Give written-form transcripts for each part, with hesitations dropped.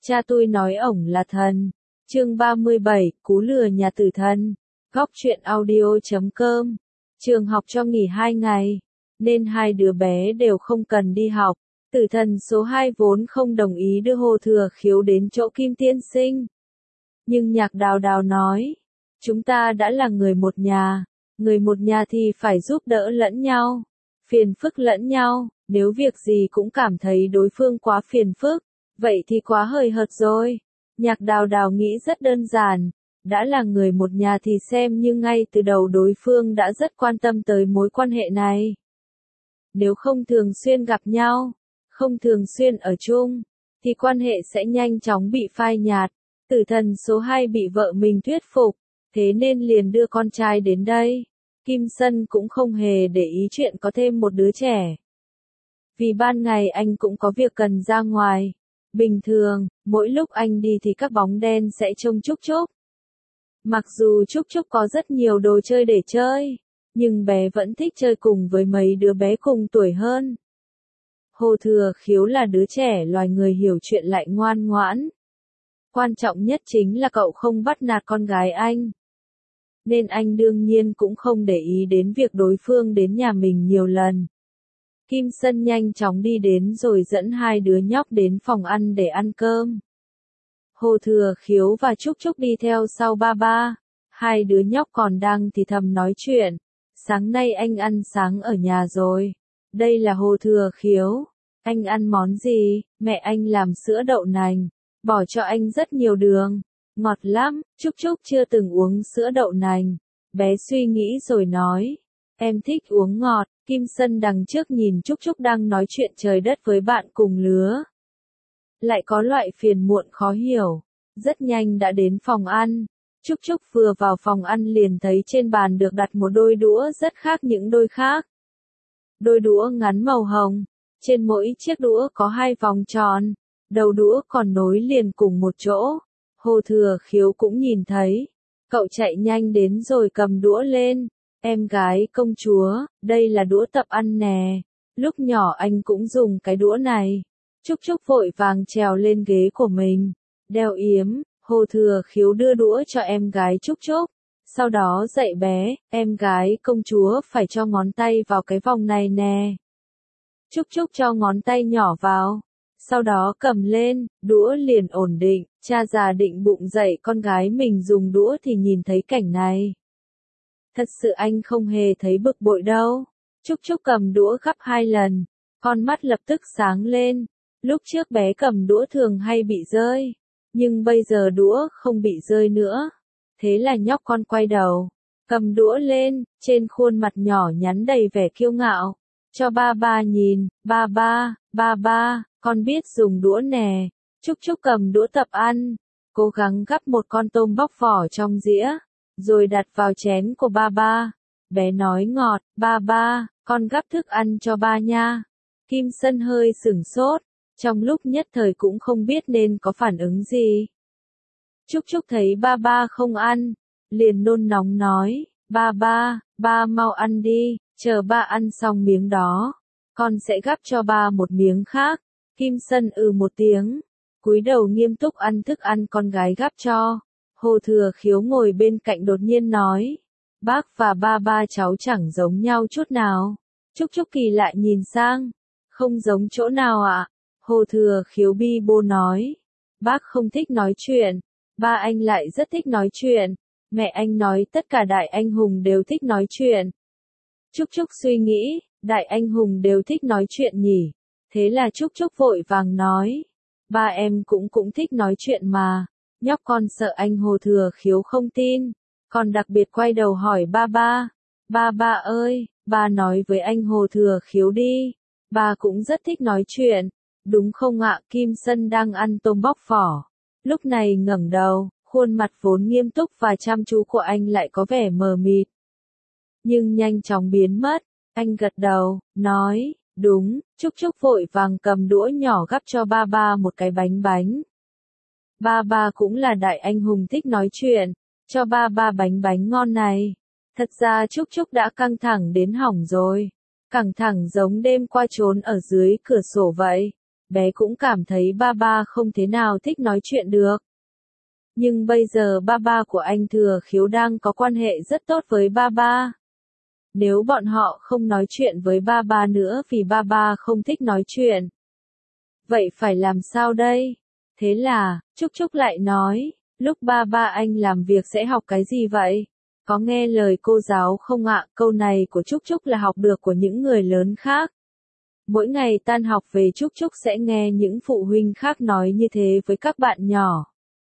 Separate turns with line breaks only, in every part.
Cha tôi nói ổng là thần. Chương 37, cú lừa nhà tử thần. Góc truyện audio.com. Trường học cho nghỉ 2 ngày, nên hai đứa bé đều không cần đi học. Tử thần số 2 vốn không đồng ý đưa Hồ Thừa Khiếu đến chỗ Kim Tiên Sinh. Nhưng Nhạc Đào Đào nói, chúng ta đã là người một nhà thì phải giúp đỡ lẫn nhau, phiền phức lẫn nhau, nếu việc gì cũng cảm thấy đối phương quá phiền phức, vậy thì quá hời hợt rồi. Nhạc Đào Đào nghĩ rất đơn giản, đã là người một nhà thì xem như ngay từ đầu đối phương đã rất quan tâm tới mối quan hệ này. Nếu không thường xuyên gặp nhau, không thường xuyên ở chung, thì quan hệ sẽ nhanh chóng bị phai nhạt. Tử thần số 2 bị vợ mình thuyết phục, thế nên liền đưa con trai đến đây. Kim Sân cũng không hề để ý chuyện có thêm một đứa trẻ. Vì ban ngày anh cũng có việc cần ra ngoài. Bình thường, mỗi lúc anh đi thì các bóng đen sẽ trông Trúc Trúc. Mặc dù Trúc Trúc có rất nhiều đồ chơi để chơi, nhưng bé vẫn thích chơi cùng với mấy đứa bé cùng tuổi hơn. Hồ Thừa Khiếu là đứa trẻ loài người hiểu chuyện lại ngoan ngoãn. Quan trọng nhất chính là cậu không bắt nạt con gái anh. Nên anh đương nhiên cũng không để ý đến việc đối phương đến nhà mình nhiều lần. Kim Sân nhanh chóng đi đến rồi dẫn hai đứa nhóc đến phòng ăn để ăn cơm. Hồ Thừa Khiếu và Trúc Trúc đi theo sau ba. Hai đứa nhóc còn đang thì thầm nói chuyện. Sáng nay anh ăn sáng ở nhà rồi. Đây là Hồ Thừa Khiếu. Anh ăn món gì? Mẹ anh làm sữa đậu nành. Bỏ cho anh rất nhiều đường. Ngọt lắm. Trúc Trúc chưa từng uống sữa đậu nành. Bé suy nghĩ rồi nói. Em thích uống ngọt. Kim Sân đằng trước nhìn Trúc Trúc đang nói chuyện trời đất với bạn cùng lứa. Lại có loại phiền muộn khó hiểu. Rất nhanh đã đến phòng ăn. Trúc Trúc vừa vào phòng ăn liền thấy trên bàn được đặt một đôi đũa rất khác những đôi khác. Đôi đũa ngắn màu hồng. Trên mỗi chiếc đũa có 2 vòng tròn. Đầu đũa còn nối liền cùng một chỗ. Hồ Thừa Khiếu cũng nhìn thấy. Cậu chạy nhanh đến rồi cầm đũa lên. Em gái công chúa, đây là đũa tập ăn nè. Lúc nhỏ anh cũng dùng cái đũa này. Trúc Trúc vội vàng trèo lên ghế của mình. Đeo yếm, Hồ Thừa Khiếu đưa đũa cho em gái Trúc Trúc. Sau đó dạy bé, em gái công chúa phải cho ngón tay vào cái vòng này nè. Trúc Trúc cho ngón tay nhỏ vào. Sau đó cầm lên, đũa liền ổn định. Cha già định bụng dạy con gái mình dùng đũa thì nhìn thấy cảnh này. Thật sự anh không hề thấy bực bội đâu. Trúc Trúc cầm đũa gắp 2 lần. Con mắt lập tức sáng lên. Lúc trước bé cầm đũa thường hay bị rơi. Nhưng bây giờ đũa không bị rơi nữa. Thế là nhóc con quay đầu. Cầm đũa lên, trên khuôn mặt nhỏ nhắn đầy vẻ kiêu ngạo. Cho ba nhìn, ba, con biết dùng đũa nè. Trúc Trúc cầm đũa tập ăn. Cố gắng gắp một con tôm bóc vỏ trong dĩa. Rồi đặt vào chén của ba. Bé nói ngọt, ba, con gắp thức ăn cho ba nha. Kim Sân hơi sửng sốt, trong lúc nhất thời cũng không biết nên có phản ứng gì. Trúc Trúc thấy ba không ăn, liền nôn nóng nói, ba mau ăn đi, chờ ba ăn xong miếng đó, con sẽ gắp cho ba một miếng khác. Kim Sân một tiếng, cúi đầu nghiêm túc ăn thức ăn con gái gắp cho. Hồ Thừa Khiếu ngồi bên cạnh đột nhiên nói, bác và ba cháu chẳng giống nhau chút nào. Trúc Trúc kỳ lại nhìn sang, không giống chỗ nào ạ? Hồ Thừa Khiếu bi bô nói, bác không thích nói chuyện, ba anh lại rất thích nói chuyện, mẹ anh nói tất cả đại anh hùng đều thích nói chuyện. Trúc Trúc suy nghĩ, đại anh hùng đều thích nói chuyện nhỉ? Thế là Trúc Trúc vội vàng nói, ba em cũng thích nói chuyện mà. Nhóc con sợ anh Hồ Thừa Khiếu không tin, còn đặc biệt quay đầu hỏi ba ơi, ba nói với anh Hồ Thừa Khiếu đi, ba cũng rất thích nói chuyện, đúng không ạ? Kim Sân đang ăn tôm bóc vỏ, lúc này ngẩng đầu, khuôn mặt vốn nghiêm túc và chăm chú của anh lại có vẻ mờ mịt. Nhưng nhanh chóng biến mất, anh gật đầu, nói, đúng. Trúc Trúc vội vàng cầm đũa nhỏ gắp cho ba một cái bánh. Ba cũng là đại anh hùng thích nói chuyện, cho ba bánh ngon này. Thật ra Trúc Trúc đã căng thẳng đến hỏng rồi. Căng thẳng giống đêm qua trốn ở dưới cửa sổ vậy. bé cũng cảm thấy ba ba không thế nào thích nói chuyện được. Nhưng bây giờ ba ba của anh Thừa Khiếu đang có quan hệ rất tốt với ba ba. Nếu bọn họ không nói chuyện với ba ba nữa vì ba ba không thích nói chuyện. Vậy phải làm sao đây? Thế là, Trúc Trúc lại nói, lúc ba ba anh làm việc sẽ học cái gì vậy? Có nghe lời cô giáo không ạ? Câu này của Trúc Trúc là học được của những người lớn khác. Mỗi ngày tan học về Trúc Trúc sẽ nghe những phụ huynh khác nói như thế với các bạn nhỏ.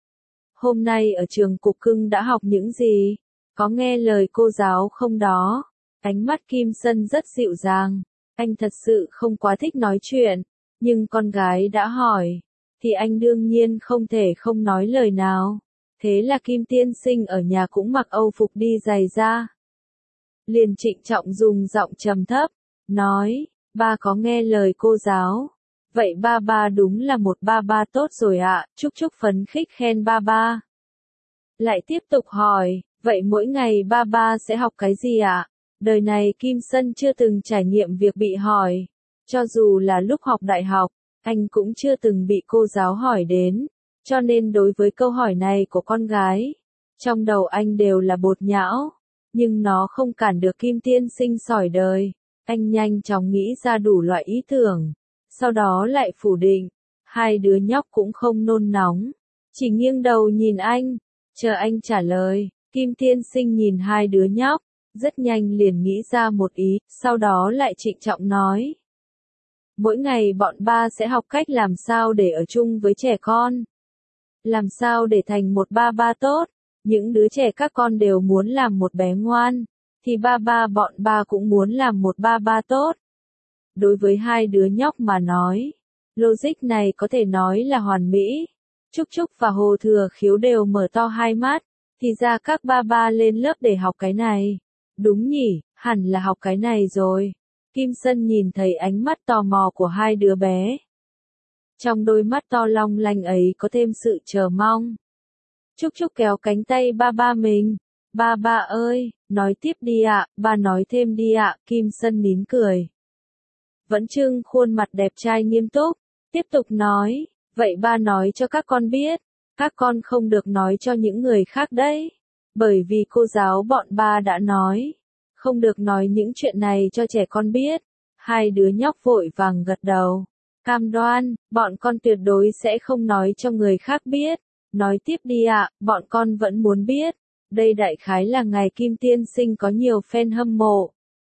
Hôm nay ở trường Cục Cưng đã học những gì? Có nghe lời cô giáo không đó? Ánh mắt Kim Sân rất dịu dàng. Anh thật sự không quá thích nói chuyện. Nhưng con gái đã hỏi. Thì anh đương nhiên không thể không nói lời nào. Thế là Kim tiên sinh ở nhà cũng mặc âu phục đi giày ra. Liền trịnh trọng dùng giọng trầm thấp. Nói, ba có nghe lời cô giáo. Vậy ba ba đúng là một ba ba tốt rồi ạ. Trúc Trúc phấn khích khen ba ba. Lại tiếp tục hỏi, vậy mỗi ngày ba ba sẽ học cái gì ạ? Đời này Kim Sân chưa từng trải nghiệm việc bị hỏi. Cho dù là lúc học đại học, anh cũng chưa từng bị cô giáo hỏi đến. Cho nên đối với câu hỏi này của con gái, trong đầu anh đều là bột nhão. Nhưng nó không cản được Kim tiên sinh sỏi đời. Anh nhanh chóng nghĩ ra đủ loại ý tưởng. Sau đó lại phủ định. Hai đứa nhóc cũng không nôn nóng. Chỉ nghiêng đầu nhìn anh. Chờ anh trả lời. Kim tiên sinh nhìn hai đứa nhóc. Rất nhanh liền nghĩ ra một ý. Sau đó lại trịnh trọng nói. Mỗi ngày bọn ba sẽ học cách làm sao để ở chung với trẻ con. Làm sao để thành một ba ba tốt. Những đứa trẻ các con đều muốn làm một bé ngoan. Thì ba ba bọn ba cũng muốn làm một ba ba tốt. Đối với hai đứa nhóc mà nói, logic này có thể nói là hoàn mỹ. Trúc Trúc và Hồ Thừa Khiếu đều mở to hai mắt, thì ra các ba ba lên lớp để học cái này. Đúng nhỉ, hẳn là học cái này rồi. Kim Sân nhìn thấy ánh mắt tò mò của hai đứa bé. Trong đôi mắt to long lanh ấy có thêm sự chờ mong. Trúc Trúc kéo cánh tay ba ba mình. Ba ba ơi, nói tiếp đi ạ, ba nói thêm đi ạ. Kim Sân nín cười. Vẫn trưng khuôn mặt đẹp trai nghiêm túc, tiếp tục nói, vậy ba nói cho các con biết, các con không được nói cho những người khác đấy, bởi vì cô giáo bọn ba đã nói, không được nói những chuyện này cho trẻ con biết. Hai đứa nhóc vội vàng gật đầu, cam đoan, bọn con tuyệt đối sẽ không nói cho người khác biết. Nói tiếp đi ạ, bọn con vẫn muốn biết. Đây đại khái là ngày Kim tiên sinh có nhiều fan hâm mộ.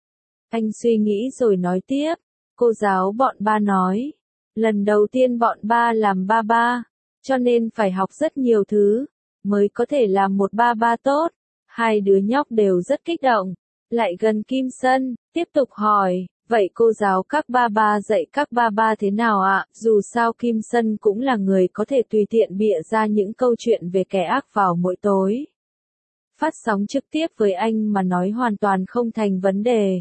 Anh suy nghĩ rồi nói tiếp. Cô giáo bọn ba nói, lần đầu tiên bọn ba làm ba ba, cho nên phải học rất nhiều thứ, mới có thể làm một ba ba tốt. Hai đứa nhóc đều rất kích động, lại gần Kim Sân, tiếp tục hỏi, vậy cô giáo các ba ba dạy các ba ba thế nào ạ? Dù sao Kim Sân cũng là người có thể tùy tiện bịa ra những câu chuyện về kẻ ác vào mỗi tối. Phát sóng trực tiếp với anh mà nói hoàn toàn không thành vấn đề.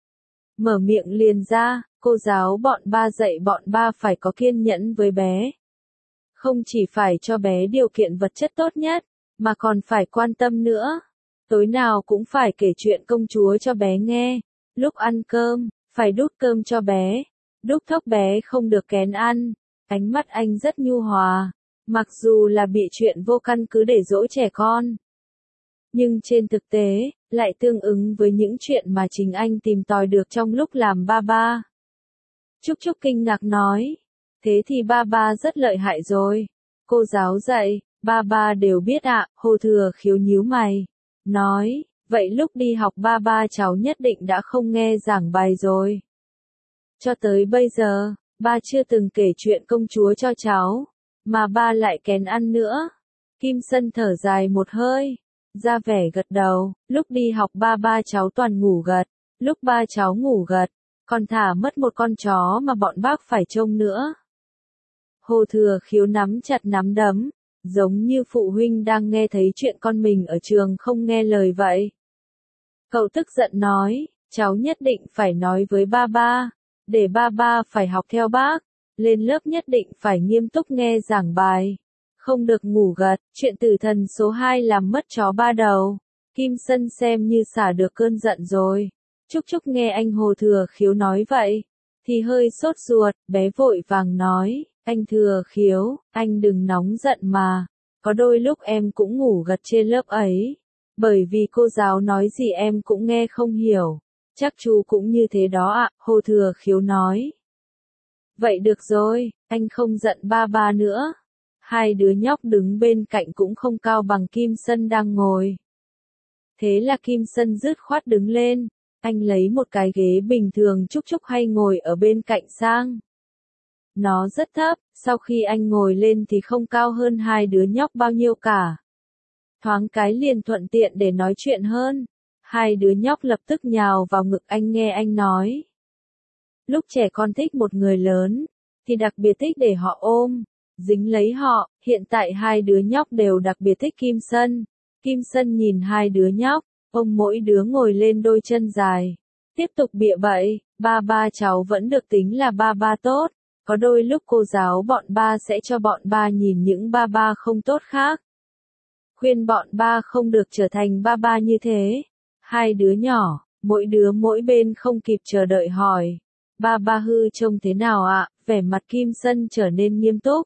Mở miệng liền ra, cô giáo bọn ba dạy bọn ba phải có kiên nhẫn với bé. Không chỉ phải cho bé điều kiện vật chất tốt nhất, mà còn phải quan tâm nữa. Tối nào cũng phải kể chuyện công chúa cho bé nghe. Lúc ăn cơm, phải đút cơm cho bé. Đút thóc bé không được kén ăn. Ánh mắt anh rất nhu hòa. Mặc dù là bị chuyện vô căn cứ để dỗ trẻ con. Nhưng trên thực tế, lại tương ứng với những chuyện mà chính anh tìm tòi được trong lúc làm ba ba. Trúc Trúc kinh ngạc nói, thế thì ba ba rất lợi hại rồi. Cô giáo dạy, ba ba đều biết ạ. Hồ Thừa Khiếu nhíu mày, nói, vậy lúc đi học ba ba cháu nhất định đã không nghe giảng bài rồi. Cho tới bây giờ, ba chưa từng kể chuyện công chúa cho cháu, mà ba lại kén ăn nữa. Kim Sân thở dài một hơi, ra vẻ gật đầu, lúc đi học ba ba cháu toàn ngủ gật, lúc ba cháu ngủ gật, còn thả mất một con chó mà bọn bác phải trông nữa. Hồ Thừa Khiếu nắm chặt nắm đấm, giống như phụ huynh đang nghe thấy chuyện con mình ở trường không nghe lời vậy. Cậu tức giận nói, cháu nhất định phải nói với ba ba, để ba ba phải học theo bác, lên lớp nhất định phải nghiêm túc nghe giảng bài, không được ngủ gật. Chuyện tử thần số 2 làm mất chó ba đầu. Kim Sân xem như xả được cơn giận rồi. Trúc Trúc nghe anh Hồ Thừa Khiếu nói vậy, thì hơi sốt ruột, bé vội vàng nói, anh Thừa Khiếu, anh đừng nóng giận mà, có đôi lúc em cũng ngủ gật trên lớp ấy, bởi vì cô giáo nói gì em cũng nghe không hiểu, chắc chú cũng như thế đó ạ, Hồ Thừa Khiếu nói. Vậy được rồi, anh không giận ba ba nữa. Hai đứa nhóc đứng bên cạnh cũng không cao bằng Kim Sân đang ngồi. Thế là Kim Sân dứt khoát đứng lên, anh lấy một cái ghế bình thường Trúc Trúc hay ngồi ở bên cạnh sang. Nó rất thấp, sau khi anh ngồi lên thì không cao hơn hai đứa nhóc bao nhiêu cả. Thoáng cái liền thuận tiện để nói chuyện hơn. Hai đứa nhóc lập tức nhào vào ngực anh nghe anh nói. Lúc trẻ con thích một người lớn, thì đặc biệt thích để họ ôm, dính lấy họ, hiện tại hai đứa nhóc đều đặc biệt thích Kim Sân. Kim Sân nhìn hai đứa nhóc, ôm mỗi đứa ngồi lên đôi chân dài. Tiếp tục bịa bậy, ba ba cháu vẫn được tính là ba ba tốt, có đôi lúc cô giáo bọn ba sẽ cho bọn ba nhìn những ba ba không tốt khác. Khuyên bọn ba không được trở thành ba ba như thế. Hai đứa nhỏ, mỗi đứa mỗi bên không kịp chờ đợi hỏi. Ba ba hư trông thế nào ạ? Vẻ mặt Kim Sân trở nên nghiêm túc.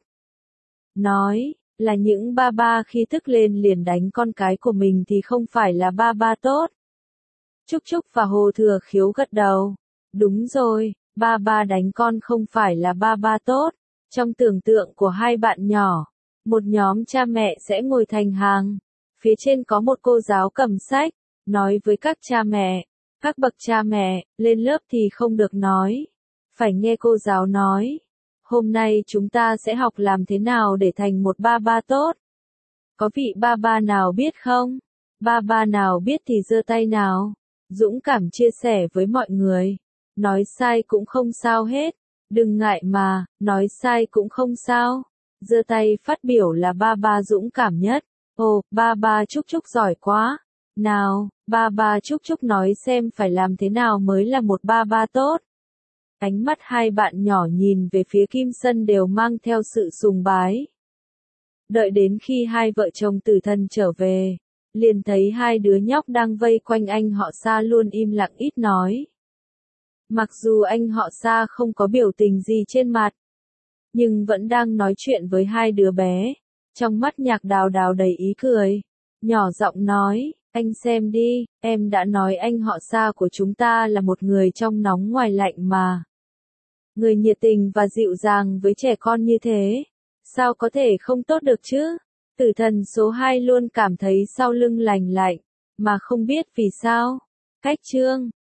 Nói, là những ba ba khi thức lên liền đánh con cái của mình thì không phải là ba ba tốt. Trúc Trúc và Hồ Thừa Khiếu gật đầu. Đúng rồi, ba ba đánh con không phải là ba ba tốt. Trong tưởng tượng của hai bạn nhỏ, một nhóm cha mẹ sẽ ngồi thành hàng. Phía trên có một cô giáo cầm sách, nói với các cha mẹ. Các bậc cha mẹ, lên lớp thì không được nói. Phải nghe cô giáo nói. Hôm nay chúng ta sẽ học làm thế nào để thành một ba ba tốt. Có vị ba ba nào biết không? Ba ba nào biết thì giơ tay nào. Dũng cảm chia sẻ với mọi người. Nói sai cũng không sao hết. Đừng ngại mà, nói sai cũng không sao. Giơ tay phát biểu là ba ba dũng cảm nhất. Ồ, ba ba Trúc Trúc giỏi quá. Nào, ba ba Trúc Trúc nói xem phải làm thế nào mới là một ba ba tốt. Ánh mắt hai bạn nhỏ nhìn về phía Kim Sân đều mang theo sự sùng bái. Đợi đến khi hai vợ chồng Tử Thần trở về, liền thấy hai đứa nhóc đang vây quanh anh họ Sa luôn im lặng ít nói. Mặc dù anh họ Sa không có biểu tình gì trên mặt, nhưng vẫn đang nói chuyện với hai đứa bé, trong mắt Nhạc Đào Đào đầy ý cười, nhỏ giọng nói, anh xem đi, em đã nói anh họ Sa của chúng ta là một người trong nóng ngoài lạnh mà. Người nhiệt tình và dịu dàng với trẻ con như thế, sao có thể không tốt được chứ? Tử Thần số 2 luôn cảm thấy sau lưng lành lạnh, mà không biết vì sao. Cách chương